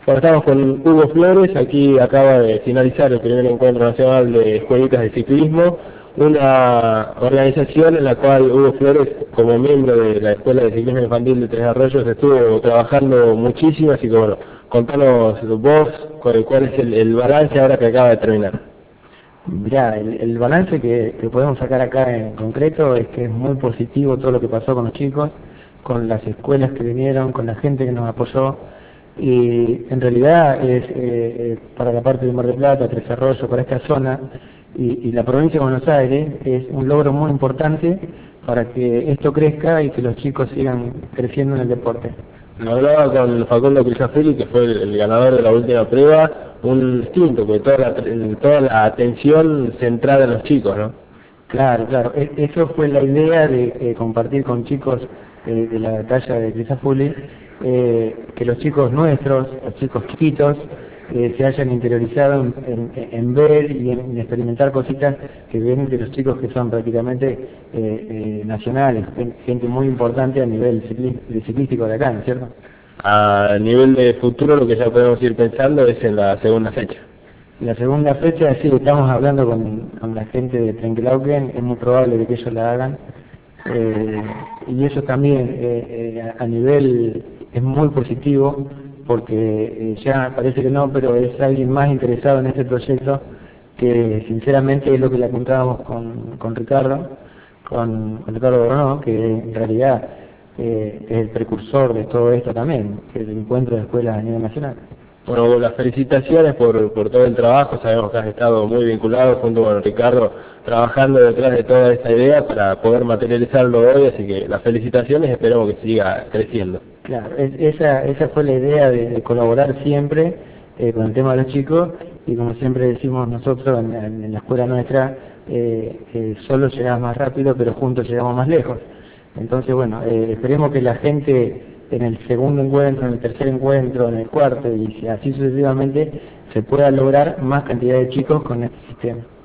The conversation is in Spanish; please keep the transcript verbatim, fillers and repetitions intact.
Bueno, estamos con Hugo Flores, aquí acaba de finalizar el primer encuentro nacional de escuelitas de ciclismo, una organización en la cual Hugo Flores, como miembro de la Escuela de Ciclismo Infantil de Tres Arroyos, estuvo trabajando muchísimo, así que bueno, contanos vos cuál, cuál es el, el balance ahora que acaba de terminar. Mirá, el, el balance que, que podemos sacar acá en concreto es que es muy positivo todo lo que pasó con los chicos, con las escuelas que vinieron, con la gente que nos apoyó, y en realidad es eh, eh, para la parte de Mar del Plata, Tres Arroyos, para esta zona, y, y la provincia de Buenos Aires es un logro muy importante para que esto crezca y que los chicos sigan creciendo en el deporte. Hablaba con Facundo Crisafeli, que fue el, el ganador de la última prueba, un instinto, porque toda la, toda la atención centrada en los chicos, ¿no? Claro, claro, e eso fue la idea de eh, compartir con chicos eh, de la talla de Crisafulli, eh, que los chicos nuestros, los chicos chiquitos, eh, se hayan interiorizado en, en, en ver y en, en experimentar cositas que vienen de los chicos que son prácticamente eh, eh, nacionales, gente muy importante a nivel ciclí ciclístico de acá, ¿no es cierto? A nivel de futuro, lo que ya podemos ir pensando es en la segunda fecha. La segunda fecha, sí, estamos hablando con, con la gente de Trenkelauken, es muy probable que ellos la hagan, eh, y eso también eh, eh, a nivel es muy positivo, porque eh, ya parece que no, pero es alguien más interesado en este proyecto, que sinceramente es lo que le apuntábamos con, con Ricardo, con, con Ricardo Boronó, que en realidad eh, es el precursor de todo esto también, que es el encuentro de escuelas a nivel nacional. Bueno, las felicitaciones por, por todo el trabajo, sabemos que has estado muy vinculado junto con Ricardo, trabajando detrás de toda esta idea para poder materializarlo hoy, así que las felicitaciones, esperamos que siga creciendo. Claro, es, esa, esa fue la idea de, de colaborar siempre eh, con el tema de los chicos, y como siempre decimos nosotros en, en la escuela nuestra, eh, eh, solo llegamos más rápido, pero juntos llegamos más lejos. Entonces, bueno, eh, esperemos que la gente en el segundo encuentro, en el tercer encuentro, en el cuarto, y así sucesivamente, se pueda lograr más cantidad de chicos con este sistema.